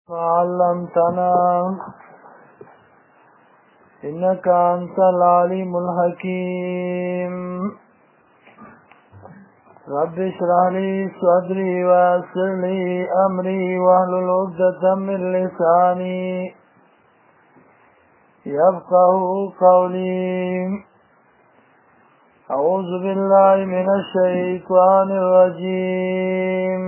علمتنا إنك أنت العليم الحكيم رب اشرح لي صدري ويسر لي أمري واحلل عقدة من لساني يفقهوا قولي أعوذ بالله من الشيطان الرجيم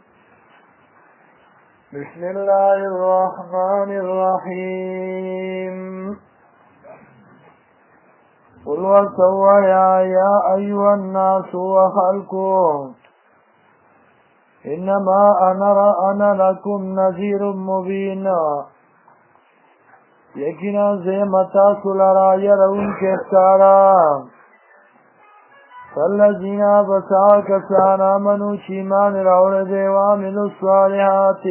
بسم الله الرحمن الرحيم قل وسويا يا أيها الناس وخلقكم إنما أنا لكم نذير مبين یقینا زیمتا سلرا یرون کفتارا فالذین بسا کسان آمنوا چیمان راوڑ دے وعملوا الصالحات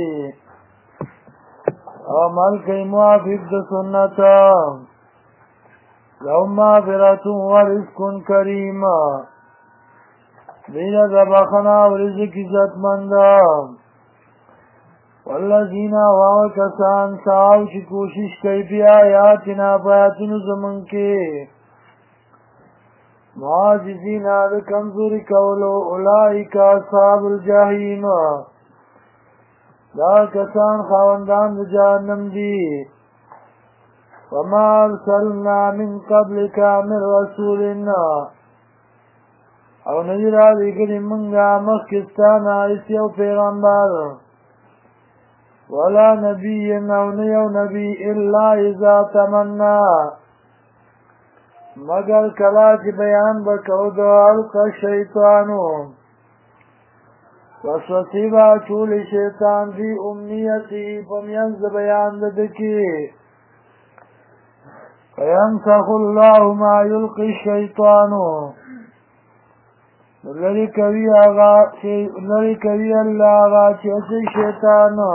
عمل کئی موافق د سنتا لهم مغفرة ورزق کریم دین دبخنا ورزق عزت مندا والذین واو کسان ساو چی کوشش کئی پی آیاتنا پایاتن زمن کے معاجزین آد کمزوری کولو اولئک اصحاب الجحیم دا کسان خواندان دا جہنم دی وما ارسلنا من قبلک من رسولنا او نذیر آدی کلی منگا مخکستانا اسیو پیغمبر ولا نبی او نیو نبی الا اذا تمنا مگر کلا چی بیان بکو دو القا شیطانو وسوسیبا چول شیطان فی امنیتی پمینز بیان ددکی فینسخ اللہ ما یلقی الشیطانو لری کوی اللہ آغا چیسی شیطانو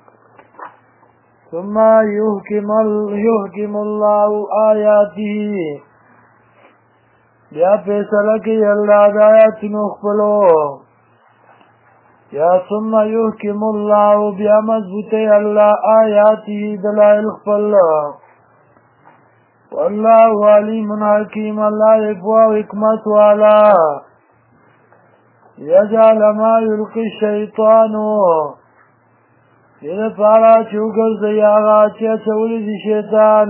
ثم يحكم الله آياته بیا فیصله کی اللہ دایات نخبلو یا ثم يحكم الله بیا مضبوطی اللہ آیاته دلائل خبل والله علیم حکیم اللہ اقوى حکمت والا یجعل ما یلقی الشیطانو یہ پارا چوگر زیاغا چیا چولی دی شیطان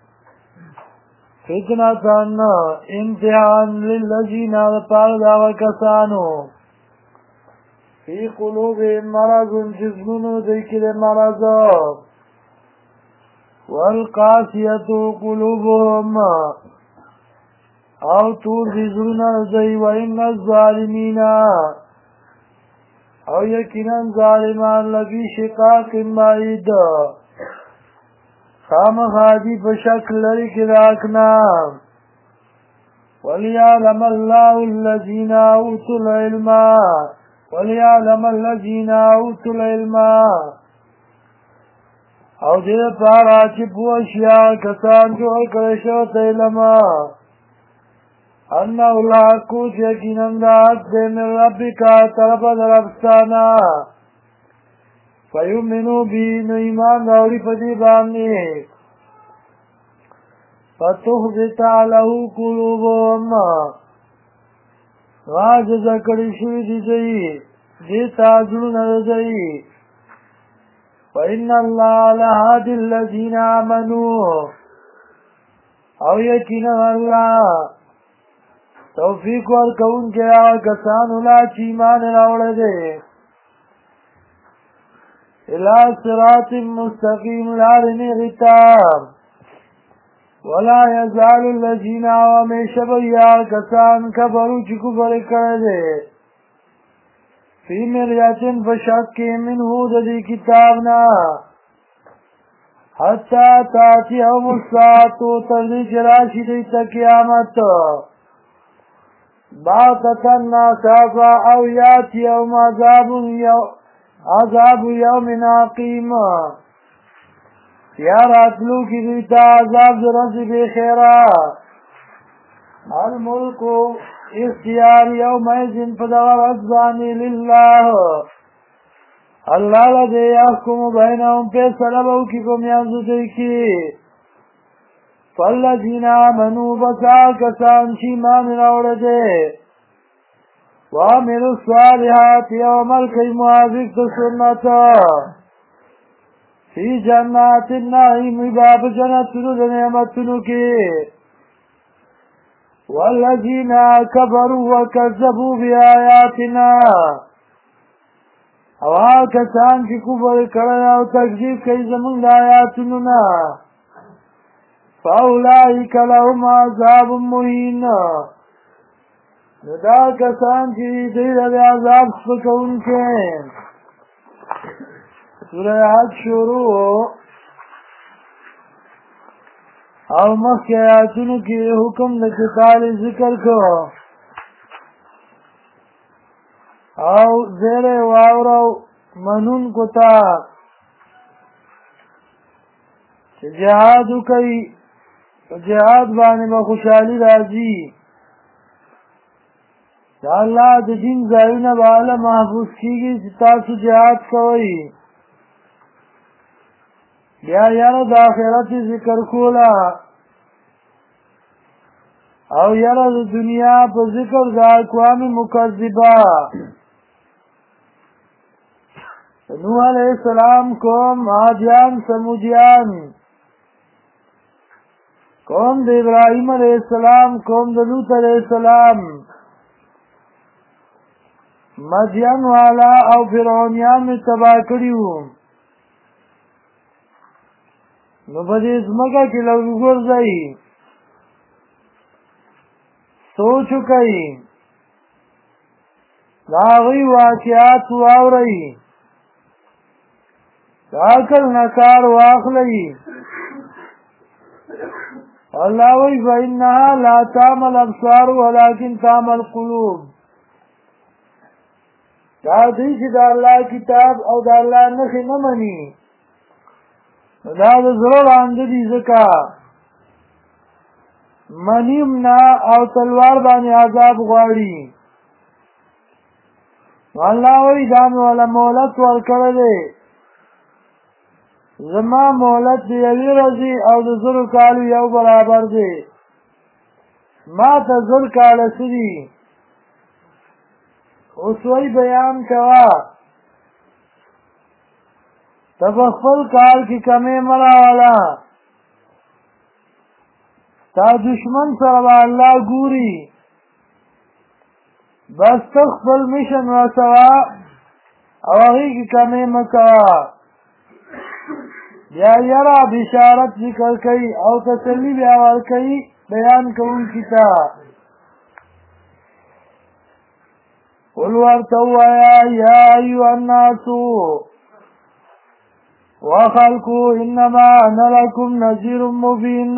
فتنتن امتحان للذین پار داو کسانو فی قلوبهم مرض جسمونو دیکل مرض والقاسیت قلوبهم او تور دی ظلنا زی وإن الظالمین او یقینا ظالمان لگی شقاق بعید خام خادی بشکل لری کداکنا ولیعلم اللہ الذین اوتوا العلم ولیعلم الذین اوتوا العلم او دیر پارا چی پوشیا کسان جو اکرشوت علم انہو الحقو یقیناً دا حق دے من ربکا طرف درفستانا فیؤمنو بی نو ایمان راوری پدی باننی فتخبت لہو قلوبهم راجز کڑی شوی دی زئی دیتا جلون رزئی فإن اللہ لہاد الذین آمنو او یقیناً اللہ توفیق ورکون کے کسان اولا چیمان راوڑ دے الى صراط مستقیم لارنی غتاب ولا یزال الذین آوامیش بیا کسان کبرو چی کفر کردے فی مریتن فشک منہو دی کتابنا حتی تاتی او مستعاتو تردی چراشی دیتا قیامت باقتن ناسافا او یات یوم عذاب یوم عقیم یا راتلو کی دیتا عذاب رسی بے خیرہ الملک اختیار یوم ایزن پدغر ازبانی للہ اللہ لدے یحکم بینہم فیصلہ بوکی کو میانزو دیکی فالذین آمنوا بسا کسان چیمان راوڑدے وعملوا الصالحات یومل کئی موافق سنتا فی جنات النعیم باب جنتنو دنعمتنو کی والذین کفروا وکذبوا بآیاتنا او کسان چې کفر کړی او تکذیب کوي زموږ د آیاتونو نه فاولئک لهم عذاب مهین نو دا کسان چې دوی د عذاب سپکونکي سوره حج شروع او مخکې آیاتونو کې حکم د قتال ذکر کو او زیر واورو منون کو تا چې جهاد کوي جهاد باندې به خوشحالي راځي دا الله د دین ځایونه به الله محفوظ کیږي چې تاسو جهاد کوئ بیا یاره د آخرت ذکر کولا او یاره د دنیا په ذکر د اقوام مکذبه نوح علیہ السلام قوم عادیان سمودیان قوم د ابراہیم علیہ السلام قوم د لوط علیہ السلام مدین والا او فرعونیان می تباہ کړیو نو په دې ځمکه کې لږ وګرځئ سوچ وکئ د هغوی واقعات واورئ د عقل نه کار واخلئ الله وی فإنها لا تعمى الأبصار ولكن تعمى القلوب دا دوی چې د الله کتاب او د الله نښې نه مني دا د زړه ړانده دي ځکه منیم نه او تلوار باندې عذاب غواړي الله وی دا مې وله مهلت ورکړی دی زما مهلت د یوې ورځې او د زرو کالو یو برابر دی ما ته زر کاله څه دي اوس وی بیان کوه ته په خپل کار کې کمې مه راوله ستا دشمن سره به الله ګوري بس ته خپل مشن ورسوه او هغې کې کمې مه کوه بیا یره بشارت ذکر کوي او تسلي بیا ورکوي بیان کوونکي ته قل ورته ووایه یا ایها الناس وخلقو انما انا لکم نذیر مبین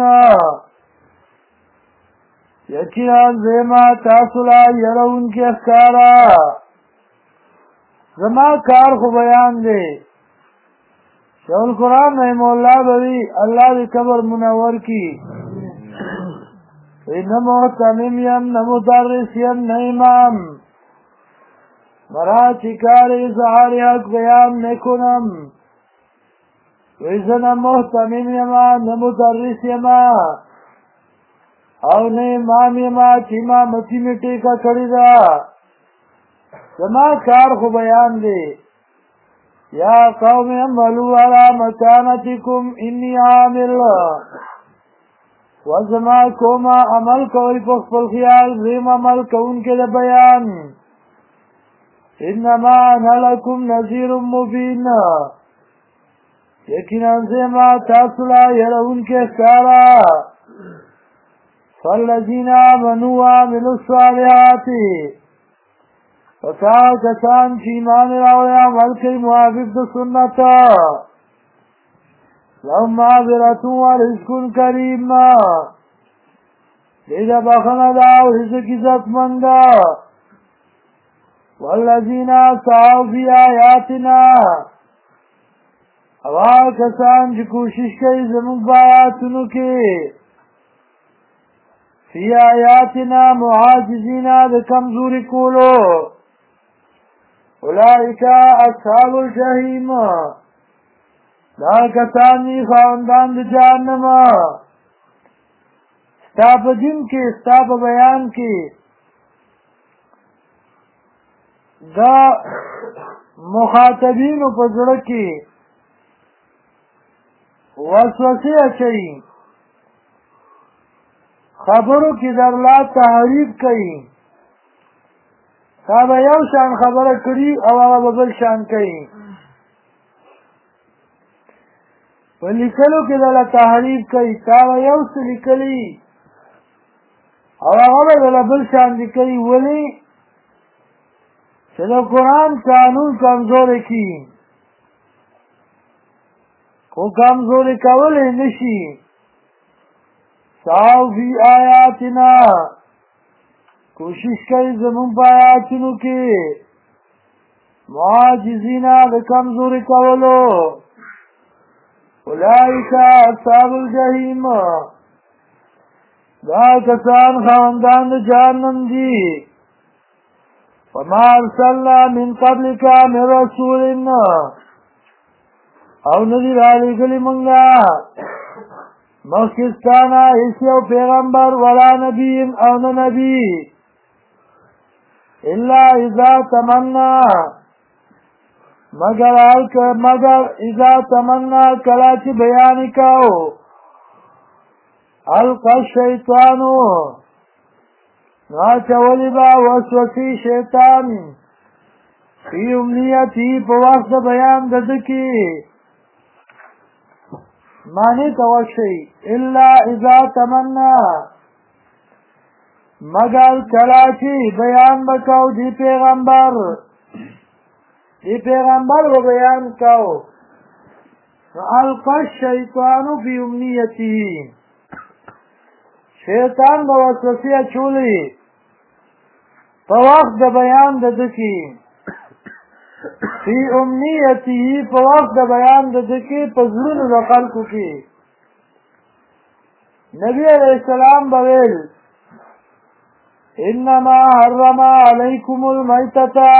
یقینا زما تاسو له یرونکي ښکاره زما کار خو بیان دی شیخ القرآن رحمه الله بوي الله دې قبر منور کی نه محتمم یم نه مدرس یم نه امام مرا چې کار اظهار حق بیان نکنم ویزه نه محتمم یما نه مدرس یما او نه امام یما چې امامتي مې ټیکه کړې ده زما کار خو بیان دی یا قوم اعملوا على مكانتكم اني عامل وزما کوما عمل کوي په خپل خیال زم عمل کوونکې د بیان انما انا لكم نذير مبين یقینا زما تاسو لا يرونکې ښکارا فالذين آمنوا وعملوا الصالحات فتا کسان چې ایمان راوړی عمل کوي موافق د سنت لهم مغفرة ورزق کریم دې ته بخښنه ده او رزق عزتمند ده والذین سعوا فی آیاتنا او هغه کسان چې کوشش کوي زموږ په آیاتونو کې فی آیاتنا معاجزین د کمزوري کولو اولئک اصحاب الجحیم دا کسان دي خاوندان د جهنم ستا په دین کې ستا په بیان کې دا مخاطبینو په زړه کې وسوسې اچوي خبرو کې درلا تحریف کوي تا به یو شان خبره کړي او هغه به بل شان کوي په لیکلو کې درله تحریف کوي تا به یو څه لیکلي او هغه به درله بل شان لیکلي ولې چې د قرآن قانون کمزوری کی خو کمزوری کولی نشي ساو فی آیاتنا کوشش کوي زمون په آیاتونو کې معاجزینا د کمزوری کولو اولئک اصحاب الجحیم دا کسان خاوندان د جهنم دي وما ارسلنا من قبلك من رسول او ندی رالی گلی منگا مخکستانا ایسیو پیغمبر ولا نبی او نبی الا اذا تمنا مگر اذا تمنا کلاچ بیانی کاؤ القا الشیطانو چولی با وسوسی شیطان فی امنیتی پا وقت بیان ددکی معنی توشی الا اذا تمنا مگر کلاچی بیان بکاو دی پیغمبر و بیان کاو القا الشیطان فی امنیتی شیطان با وسوسی چولی په وخت د بیان د دکی فی امنیتی په وخت د بیان د دکی په زړونو د خلکو کې نبی علیہ السلام بویل انما حرم علیکم المیتتا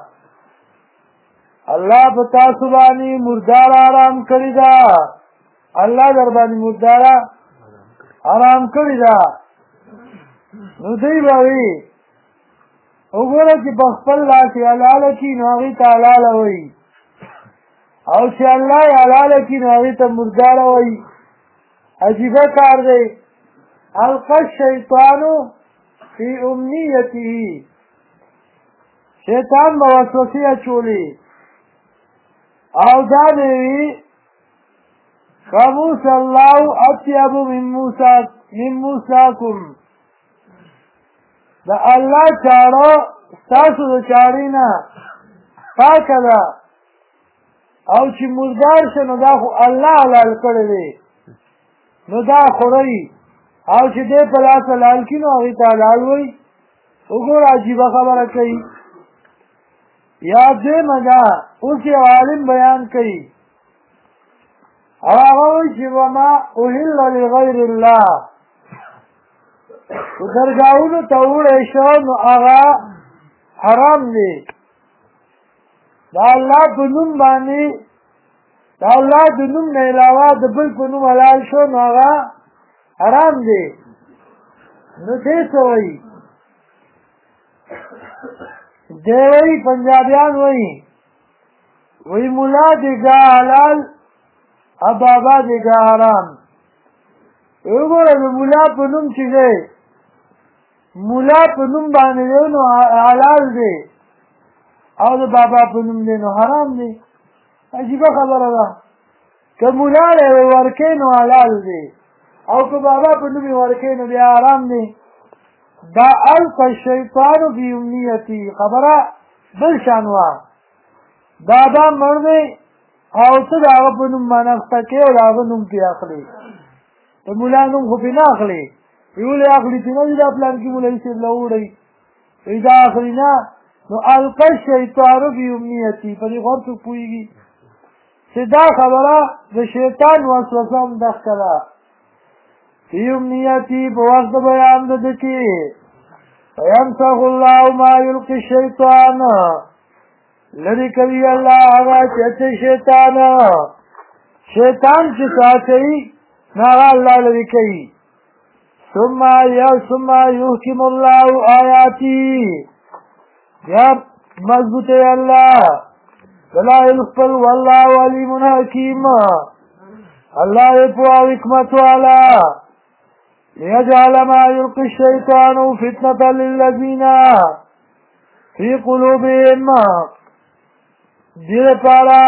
الله په تاسو باندې مردار آرام کړی دا الله در باندې مردار آرام کړی دا نو دی باوی وګوره چې په خپل لاس یې حلاله کړي نو هغې ته حلاله وایي او چې الله یې حلاله کړي نو هغې ته مرداره وایي عجیبه کار دی القا الشیطانو فی امنیته شیطان به وسوسې اچولې او دا به وي خموس الله اطیب من موساکم دا الله چاړه ستاسو د چاړې نه پاکه ده او چې مردار شه نو دا خو الله حلال کړی دی نو دا خورئ او چې دی په لاس حلال کړي نو هغې ته حلال وایي وګوره عجیبه خبره کوي یا دویمه ده اوس یو عالم بیان کوي او هغه وایي چې وما اهل لغیر الله درگاہونو ته وړی شو نو هغه حرام دی دا الله په نوم باندې دا الله د نوم نه علاوه د بل په نوم حلال شو نو هغه حرام دی نو دې څه وایي دی وایي پنجابیان وایي ملا دیګا حلال او بابا دیګا حرام وګوره د ملا په نوم چې دی مولا په نوم باندې دی نو حلال دی او د بابا په نوم دی نو حرام دی عجیبه خبره ده که مولا له ورکې نو حلال دی او که بابا په نوم ورکې نو بیا حرام دی دا القا الشیطان فی امنیتی خبره بل شان وه بابا مړ دی او ته د هغه په نوم باندې اخته کې او د هغه نوم پرې اخلي د مولا نوم خو پرې نه اخلي ویولې اخلي چې نه دا پلان کې مولوي صاحب له وړئ وایي دا اخلي نه نو القا الشیطان فی امنیتي په دې غور څوک پوهېږي چې دا خبره د شیطان وسوسه همدغه ده فی امنیتي په وخت د بیان د ده کې فینسخ الله ما یلقي الشیطان لری کوي الله هغه چې شیطان چې ساتي هغه الله لری کوي ثم يحكم الله آیاتی یا مضبوط الله دلائل خپل والله علیم حکیم الله په حکمت والا ليجعل ما يلقي الشيطان فتنة للذين في قلوبهم دیر پارا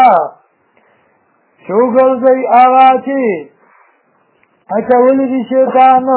شوگر زی آغا چی اچولی دی شیطان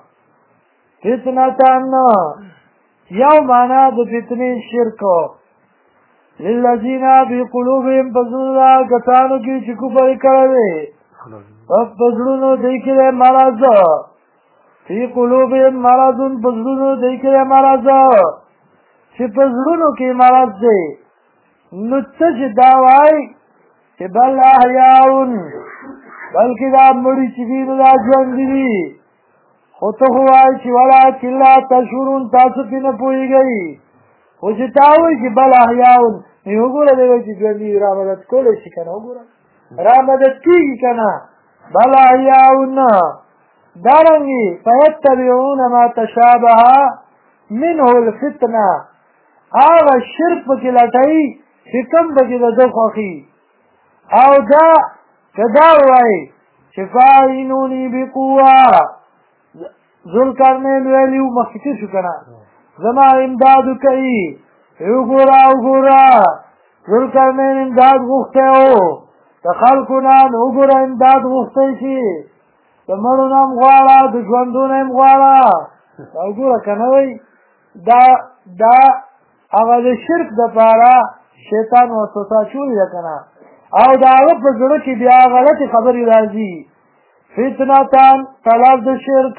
فتنتان یو مانا د فتنی شرکو للذین فی قلوبهم پزنونا کسانو کی چکو پری کروی پزنونو دیکھلے مرض فی قلوبهم مرضون پزنونو دیکھلے مرض چی پزنونو کی مرض دی نتش داوائی چی بل احیاؤن بلکہ دا مڑی چیزین دا جوان دی خطخوائی چی ولیکن لا تشورون تاسو پی نپوئی گئی خوشی تاوئی چی بل احیاؤن نیو گورا دیوئی چی جوان دی رامدت کولے شی کنا گورا رامدت کی کنا بل احیاؤن دارنگی فیتبعون ما تشابہ منه الفتنہ آغا شرک پکی لٹائی شکم پکی دا دو خوخی او دا کداروائی شفاینونی بقوة ذل کرنے لویلیو مخصوصی شکنا زما امدادو کئی اگورا ذل کرنے امداد غختے ہو تخلقنان اگورا امداد غختے شی تمرونم غوارا دجوندونم غوارا اگورا کنوی دا اغا دا شرک دا پارا شیطان وسوسه چولی دا کنا او دا اغا پا زرو کی بیا غلط خبری رازی فتنتان طلب دا شرک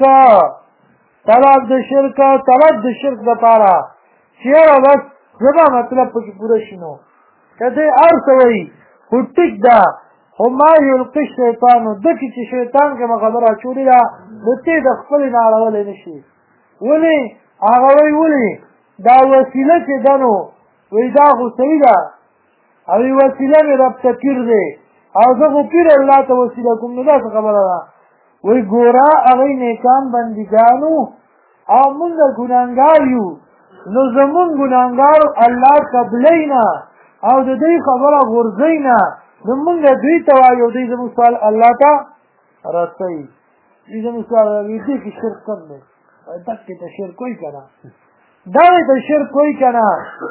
دا پارا چیرا بس زبا مطلب پا کی پورا شنو کده ارسوئی خودتک دا خما یلقی شیطانو دکی چی شیطان که مخبرها چولی دا دتی دا خپلی نارولی نشی ولی آغاوی ولی دا وسیله چه دنو وی دا خو صحیح ده اوی وسیله می رب تکیر ده او زه خو پیر اللہ تا وسیله کم ندا سا خبره ده وی گورا اغی نیکان بندگانو او منگ گنانگاریو نو زمون گنانگارو اللہ قبلینا او دا دی خبره غرزینا نو منگ دوی توایو دی زمون سوال اللہ تا رسی دی زمون سوال دی که شرک کم ده دکی تا شرک کوئی کنا داوی تا شرک کوئی کنا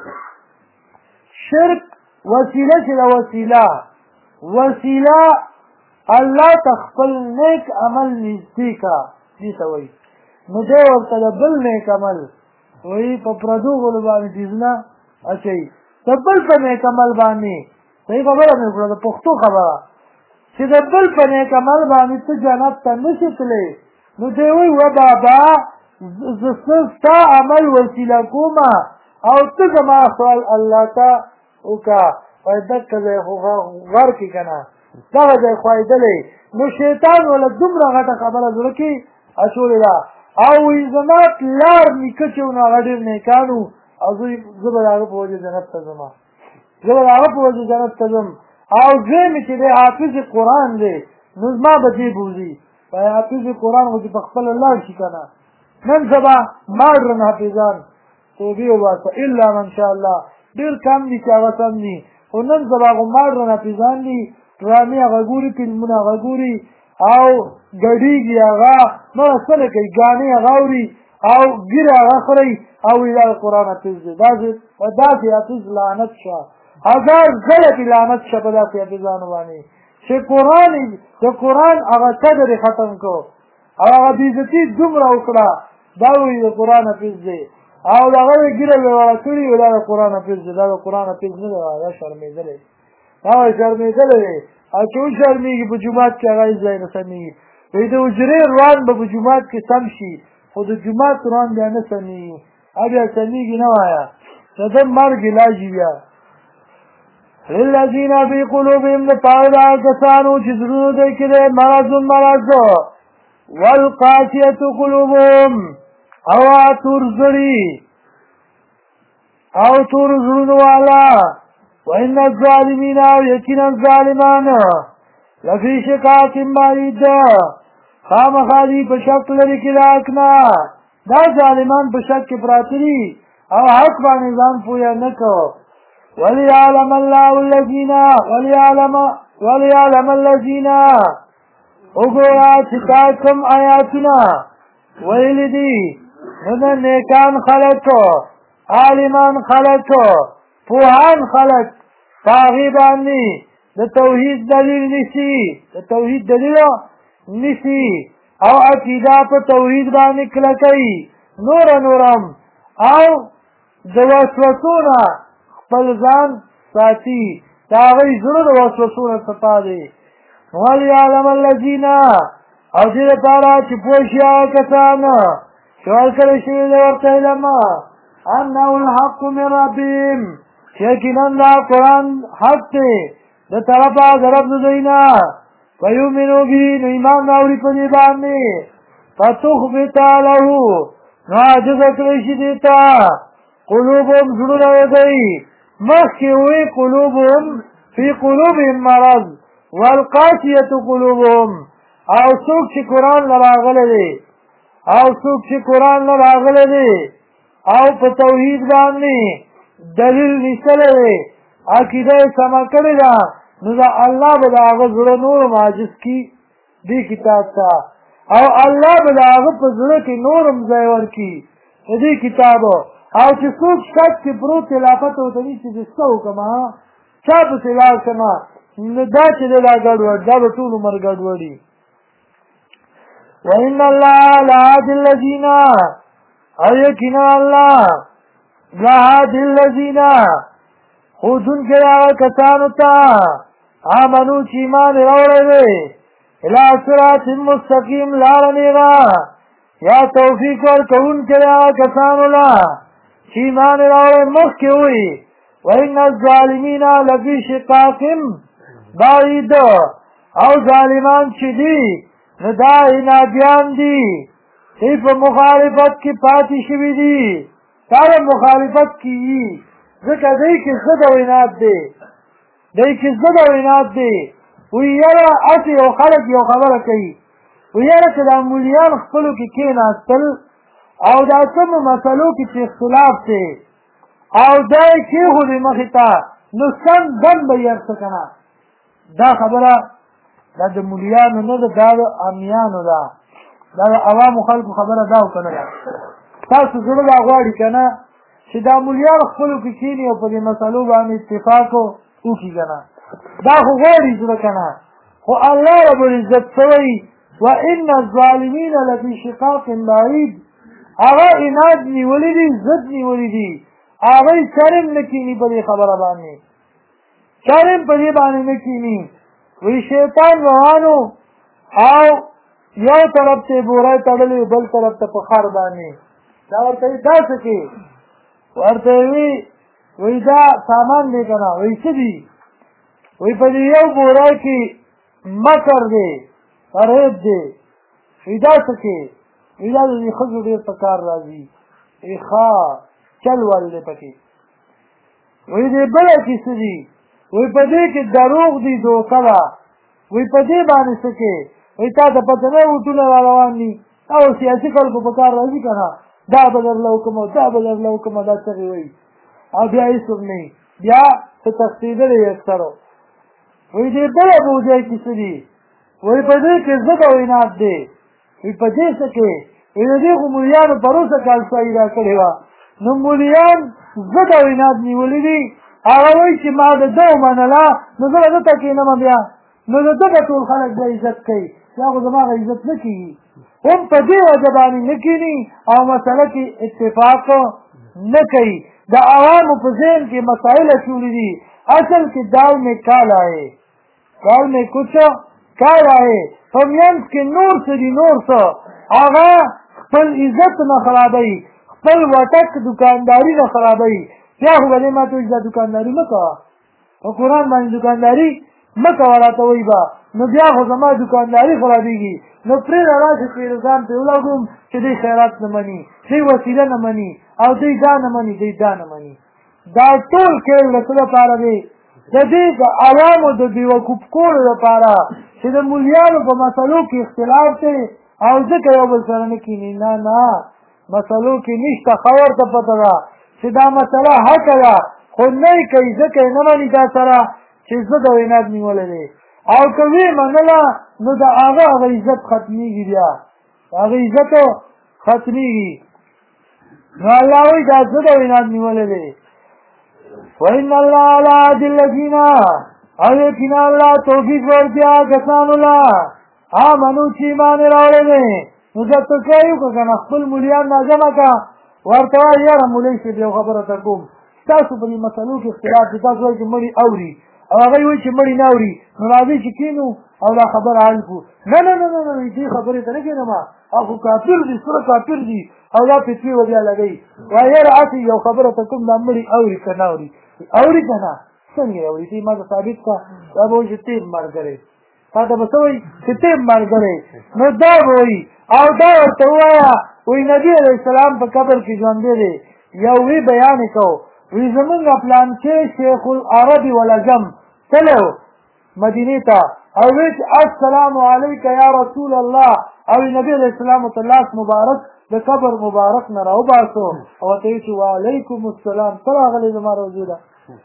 شرک وسیله چه دا وسیله اللہ تخپل نیک عمل نزدی کا دیتا وی نو دے ورطا دا بل نیک عمل وی پا پردو غلبانی چیزنا اچھئی دا بل پا نیک عمل بانی صحیح خبر ہمیں اکڑا دا پختو خبر چه دا بل پا نیک عمل بانی تو جانت تا نشتلے نو دے وی و بابا زستا عمل وسیله کوما او تو زما سوال اللہ تا اوکا فایدک کزای غر کی کنا دغه ځای خوایدلی نو شیطان ولا دومره غټه خبره زړه کې اچولې ده او وایي زما پلار نیکه چې و نو هغه ډېر نیکانو او زه به د هغه په وجه جنت ته ځم او زوی مې چې دی حافظ قرآن دی نو زما به دې بوځي په حافظ قرآن خو چې په خپله لاړ شي که نه نن سبا ماډرن حافظان توبې وباسه الا من شاء الله ډېر کم دي چې هغه سم دي خو نن سبا خو ماډرن حافظان دي ډرامې هغه ګوري فلمونه هغه ګوري او ګډېږي هغه نور څه نه کوي ګانې هغه اوري او ګیره هغه خوري او وایي دا قرآن حافظ دی داسې حافظ لعنت شه هزار ځله پې لعنت شه په داسې حافظانو باندې چې د قرآن هغه قدر یې ختم کړو او هغه بېعزتي دومره وکړه دا وایي د قرآن حافظ دی او د هغه یې ګیره ویوړه کړي وي دا د قرآن حافظ دی دا د قرآن حافظ نه دی دا شرمېدلی دا وایي شرمېدلی دی او چې وشرمېږي په جومات کې هغه هېڅ ځای نه سمېږي وایي د حجرې روان به په جومات کې سم شي خو د جومات روان بیا نه سمېږي بیا سمېږي نه وایه د ده مرګ علاجي بیا للذین فی قلوبهم لپاره د هغه کسانو چې زړونو دوی کې دی مرض والقاسیة قلوبهم او تور زړي او تور زړونو والا وإن الظالمین او یقینا ظالمان لفی شقاق بعید خامخا دی په شک لري کې د حق نه دا ظالمان په شک کې پراته دي او حق باندې ځان پوهه نه کو وليعلم الله الذين وګورا چې تا کوم آیاتونه ویلي دي نو نیکان خلک عالمان خلک پوهان خلک هغې باندې د توحید دلیل نیسي او عقیده په توحید باندې کلکوي نورم او د وسوسو نه خپل ځان ساتي د هغوی زړه د وسوسو نه صفا دی وليعلم الذین او دې لپاره چې پوه شي هغه کسان چې ورکړی شوي دی ورته علم انه الحق من ربهم چې یقینا دا قرآن حق دی د طرفه د رب د دوی نه فیؤمنوا به نو ایمان راوړي په دې باندې فتخبت له نو عاجزه کړی شي دې ته قلوبهم زړونه د دوی مخکې وی قلوبهم فی قلوبهم مرض والقاسیة قلوبهم او څوک چې قرآن لراغلی دی او په توحید باندې دلیل نیسلی دی عقیده یې سمه کړې ده نو دا الله به د هغه زړه نورم عاجز کي دې کتاب ته او الله به د هغه په زړه کې نورم ځای ورکي د دې کتاب او چې څوک شک کې پروت خلافت ورته نیسي چې څه وکړمه چا پسې لاړ شمه نو دا چې دی دا ګډوډ دا به ټول عمر ګډوډي وإن الله لهادي الذین او یقینا الله لهادي الذین ښودونکی هغه کسانو ته آمنو چې ایمان یې راوړی دی الی صراط مستقیم لاره نیغه یا توفیق ورکوونکی هغه کسانو له چې ایمان یې راوړی مخکې وي وإن الظالمین لفی شقاق بعید او ظالمان چې دي نو دا عنادیان دي دوی په مخالفت کې پاتې شوي دي سره مخالفت کې وي ځکه دوی کې ضد او عناد دی وی یاره هسې یو خلک یو خبره کوي وی یاره که دا مولیان خپلو کې کېناستل او دا کومو مسلو کې چې اختلاف دی او دا یې کېښودې مخې ته نو سم دم به یې ارڅه که نه دا خبره دا د مولیانو نه ده دا د امیانو ده دا د عوامو خلکو خبره دا او که نه ده تاسو زړه دا غواړي که نه چې دا مولیان خپلو کې کښېني او په دې مسلو باندې اتفاق وکړي که نه دا خو غواړي زړه که نه خو الله رب العزت څه وایي وإن الظالمین لفی شقاق بعید هغه عناد نیولي دي ضد نیولي دي هغوی چرم نه کښېني په دې خبره باندې چرم په دې باندې نه کښېني وی شیطان روانو او یو طرف ته بوری تړلی بل طرف ته په خر باندې دا ورته وي دا څه کې ورته وی دا سامان دی که نه وی څه دي وی په دې یو بوری کې مکر دی فریب دی وی دا څه کې وی دا د دې ښځو ډېر په کار راځي وی ښه چل ول دی پکې وی دې بله کې څه دي وی په دې کې دروغ دي دوکه ده وی په دې باندې څه کې وی تا ته پته نه وټونه را روان دي او سیاسي خلکو په کار راځي که نه دا به درله وکړم او دا به درله وکړم دا څغې وایي او بیا هېڅوک نه وي بیا څه تښتېدلی یې اکثرو وی دې بله بوجۍ کې څه دي وی په دې کې ضد او عناد دی وی په دې څه کې وی د دې خو مولیانو پروسه کال سایي را کړې وه نو مولیان ضد او عناد نیولي دي هغه وایي چې ما د ده ومنله نو زه به دته کښېنم بیا نو د ده به ټول خلک به عزت کوي یا خو زما هغه عزت نه کېږي هم په دې وجه باندې نه کښېني او مسله کې اتفاق نه کوي د عوامو په ذهن کې مسایل اچولي دي اصل کې دال میں کال آئے دال میں کچھ کال آئے په منځ کې نور څه دي نور څه هغه خپل عزت نه خرابوي خپل وټک دکانداري نه خرابوي بیا خو به دې ما ته وایي دا دکانداري مه کوه په قرآن باندې دکانداري مه کوه راته وایي به نو بیا خو زما دکانداري خرابېږي نو پرېږده راشي چې ځان پرې ولګوم چې دی خیرات نه مني دی وسیله نه مني او دی دا نه مني دی دا نه مني دا ټول کېل د څه لپاره دی د دې د عوامو د بیوقوف کولو لپاره چې د مولیانو په مسلو کې اختلاف دی او ځکه یو بل سره نه کیني نه مسلو کې نشته خبر ته پته ده چې دا مسله حق ده خو نه یې کوي ځکه یې نه مني تا سره چې زه د ویناد نیولی دی او که ویې منله نو د هغه عزت ختمیږي بیا هغه عزت ختمیږي نو الله وایي دا زه د ویناد نیولی دی وإن الله لا يهدي الذين او یقینا الله توفیق ورکړي کسانو له آمنو چې ایمان یې راوړی دی نو دلته څه یو که که نه خپل مولیان ناجمع که ورته وایي یاره مولوي صاحب یو خبره ته کوم ستاسو په دې مسلو کې اختلاف دی تاسو وایي چې مړي اوري او هغوی وایي چې مړي نه اوري نو راځئ چې کښېنو او دا خبره حل کړو نه دې خبرې ته نه کښېنم او خو کافر دي سره کافر دي او دا فتوې و بیا لګوي وایي یاره هسې یو خبره ته کوم دا مړي اوري که نه اوري که نه څنګه یې اوري ته ما ته ثابت کړه دا به وایي چې تېر ملګری تا ته به څه وایي چې تېر ملګری نو دا به وایي او دا ورته ووایه وایي نبي علیه السلام په قبر کې ژوندی دی یو وی بیان یې کوو وی زمونږ پلانکې شیخ العرب والعجم تللی و مدینې ته او وی چې السلام علیک یا رسول الله او نبي علیه السلام ورته لاس مبارک د قبر مبارک نه راوباسو او ورته وی چې وعلیکم السلام ته راغلی زما روزوله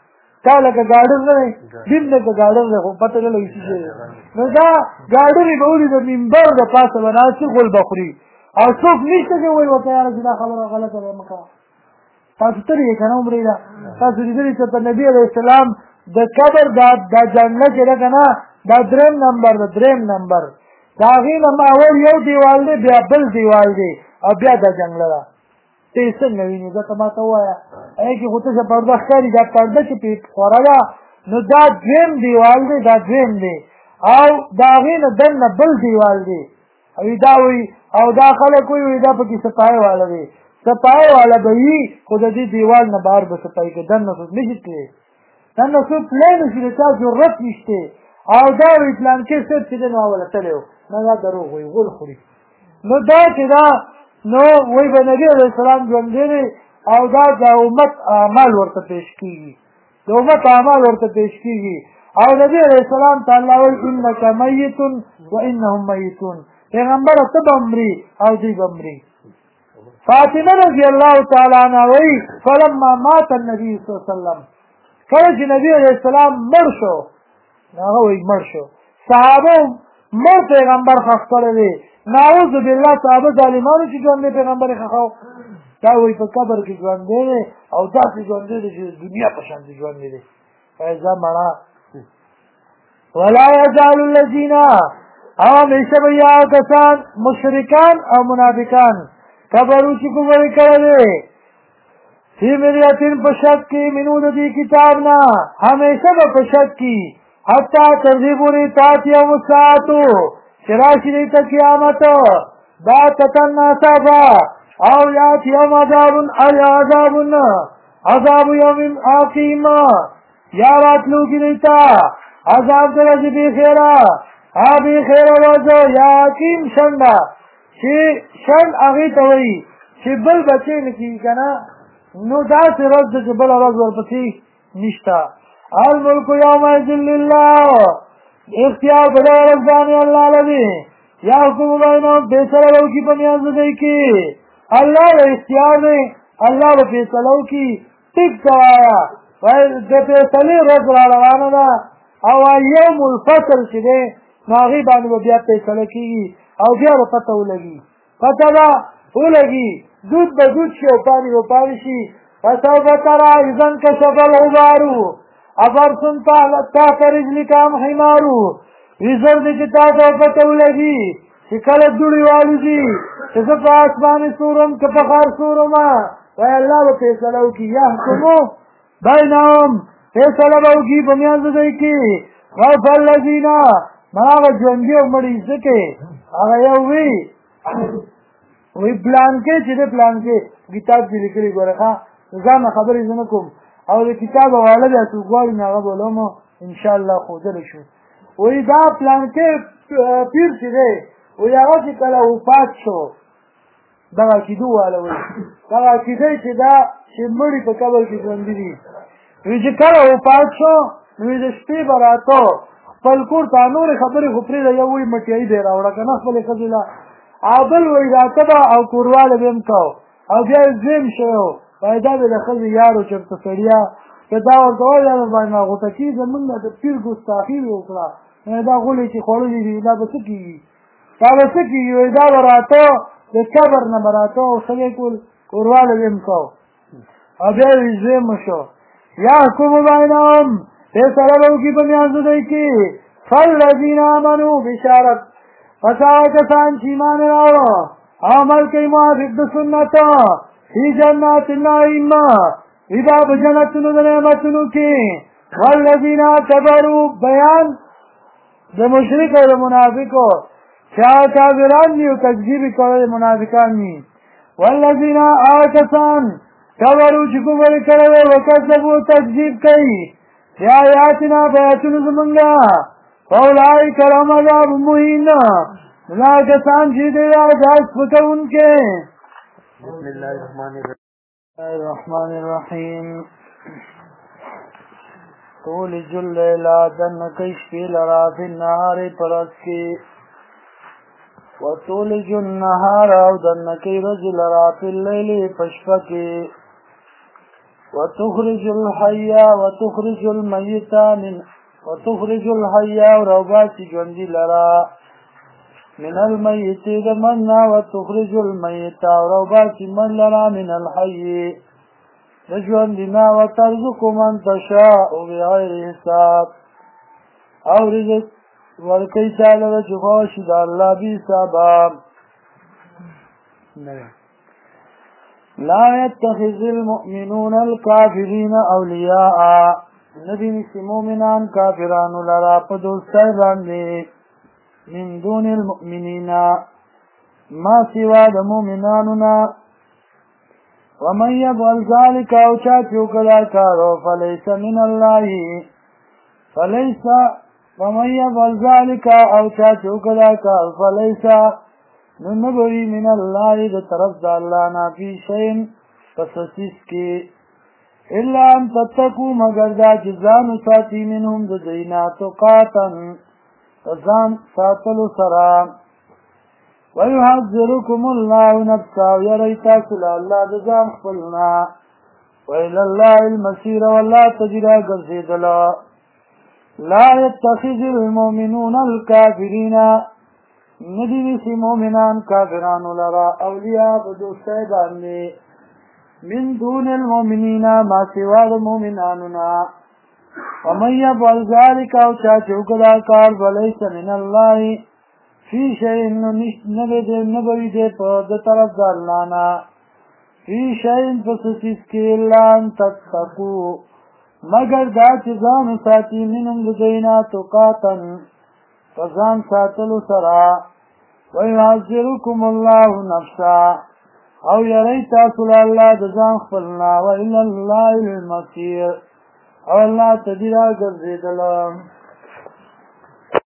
تا لکه ګاډر نه دی دین لکه ګاډر دی خو پته نه لګي څه شی نو دا ګاډرې به ولي د منبر د پاسه به ناستې غول به خوري او څوک نشته چې وایي ورته یاره چې دا خبره غلطه ده مه کوه تاسو ترې یې که نه عمرېده تاسو لیدلي چې په نبي علیه السلام د قبر دا جنګله چې ده که نه دا درېم نمبر ده درېم نمبر د هغې نه اول یو دیوال دی بیا بل دیوال دی او بیا دا جنګله ده ته یې څنګه وینې ځکه ما ته ووایه هغې کې خو ته چې پرده ښکاري دا پرده چې پې خوره ده نو دا دویم دیوال دی دا دویم دی او د هغې نه دننه بل دیوال دی دا وایي او دا خلک وایي دا پکې صفایي والا دی صفایي والا به وي خو د دې دیوال نه بهر به صفایي کوي دننه څوک نه شي تللی دننه څوک تللی نه شي د چا ضرورت نشته او دا وایي پلانکې صاحب چې دی نو اوله تللی و نه دا دروغ وایي غول خوري نو دا چې دا نو وایي به نبي علیه السلام ژوندی دی او دا د امت اعمال ورته پیش کېږي د امت اعمال ورته پیش کېږي او نبي علیه السلام ته الله وایي انک میت و انهم میتون پیغمبره ته به مري او دوی به مري فاطمه رضی الله تعالی عنها وایي فلما مات النبي صلی الله علیه وسلم کله چې نبي علیه السلام مړ شو هغه وایي مړ شو صحابه مړ پیغمبر ښخ کړی دی نعوذ بالله صحابه ظالمانو چې ژوندی پیغمبر یې ښخاو دا وایي په قبر کې ژوندی دی او داسې ژوندی دی چې دنیا په شانتې ژوندی دی فیضا مړه ولا یزال الذین او همیشه به یا کسان مشرکان او منافقان کفرو چې کفر یې کړی دی فی مریتین په شک کې منو د دې کتاب نه همیشه به په شک کې حتی تر دې پورې تاسې یوم الساعتو چې راشي دی ته قیامت بغتة ناڅاپه او یات یوم عذاب یوم عقیم یا راتلونکي دی ته عذاب د ورځې بېخیره بېخیره ورځ یا عقیم شنډه چې شنډ هغې ته وایي چې بل بچی نه کېږي که نه نو داسې ورځ ده چې بله ورځ ورپسې نشته الملک یومئذ لله اختیار په دغه ورځ باندې الله لري یحکم بینهم فیصله به وکړي په میانځ د دوی کې الله له اختیار دی الله به فیصله وکړي ټیک ته وایه د فیصلې ورځ را روانه ده او یوم الفصل چې دی نو هغې باندې به بیا فیصله کېږي او بیا به پته ولګي پته به ولګي دود به دود شي او پاڼې به پاڼې شي فسوف ترى اذا انکشف الغبار ابرص تحت رجلك ام حمار وزر دې چې تا ته پته ولګي چې کله دوړې والوځي چې زه په اسماني سورم که په خار سورم وایي الله به فیصله وکړي یحکمو بینهم فیصله به وکړي په میانځ د دوی کې خلف الذین هغه ژوندي او مړي ځکې هغه یو وي پلانکې چې دی پلانکې کتاب کې لیکلي ګوره ښه ځان خبرې زه نه کوم او د کتاب حواله بیا څوک غواړي نو هغه به ولومو انشاءالله ښودلی شو وایي دا پلانکې پیر چې دی وایي هغه چې کله وفات شو دغه عقیدو واله وایي دغه عقیده چې دا چې مړي په قبر کې ژوندي دي وایي چې کله وفات شو نو د شپې به راته خپل کور ته نورې خبرې خو پرېږده یو وایي مټیایي دی راوړه که نه خپلې ښځې له او بل وایي راته به او کورواله به هم کو او بیا یې دویم شی و وایي دا به د ښځې یارو چېرته سړیا که دا ورته وایي دا باندې غوټه کېږي زمونږ نه د پیر ګستاخي مې وکړه دا غولې چې خوړلې دي دا به څه کېږي دا به څه کېږي وایي دا به راته د قبر نه به راته او ښځې کول کورواله به هم کو او بیا یې دویم شو یحکم بینهم فیصله به وکړي په میانځو دوی کې فالذین آمنوا بشارت پس هغه کسان چې ایمان یې راوړه او عمل کوي موافق د سنت فی جنات النعیم وي به په جنتونو د نعمتونو کې والذین کفروا بیان د مشرک او د منافقو چې هغه کافران دي او تکذیب یې کوي منافقان دي والذین هغه کسان کفروا چې کفر یې کړی دی وکذبوا تکذیب کوي آیاتنا بیاتونو زمونږه فاولئک لهم عذاب مهین دا کسان چې دی عذاب سپکوونکي بسم الله الرحمن الرحیم تولج اللیل دنکی شپې لرا فی النهار په ورځ کې وتولج النهار او دنکی ورځې لرا فی اللیل په شپه کې وتخرج الحي وتخرج الميت وتخرج الحي وروباسي ژوندي لرا من الميت دمنا وتخرج الميت وروباسي من لرا من الحي ژوندنا وترزق من تشاء بغير حساب او رزق ورکی چاله چې خوښي د الله بي حسابه لا يتخذ المؤمنون الكافرين اولیاء ندی نسی مومنان کافرانو لرا په دوستای باندې من دون المؤمنین ما سوا د مومنانو نه ومن يفعل ذلك او چا چې وکړه کارو فليس من الله فليس ومن يفعل ذلك او چا چې وکړه کارو فليس ننبوی من اللہ د طرف دا اللہ نا فی شین پسسیس کی الا ان تتکو مگر دا جزانو ساتی منهم دا دینا تقاتن تزان ساتلو سرام ویحذرکم اللہ نفسا ویریتا سلا اللہ دزان خپلنا ویل اللہ المسیر واللہ تجرا گرزیدلا لا يتخذ المؤمنون الكافرین ندی ویسی مومنان کافرانو لرا اولیاء بدوستای باندې من دون المؤمنین ما سوا د مومنانونا ومن یفعل ذلک او چا چې وکړه کار فلیس من الله فی شیء نبوي دی په د طرف د الله نه فی شیء پس څیز کې الا ان تتقوا مگر دا چې ځان ساتي منهم د دینا تقاتن فزان ساتلو سرا ویحذرکم الله نفسا او یری تاسو الله د ځان خپلنا و الا الله المصير او الله تدیرا ګرځیدل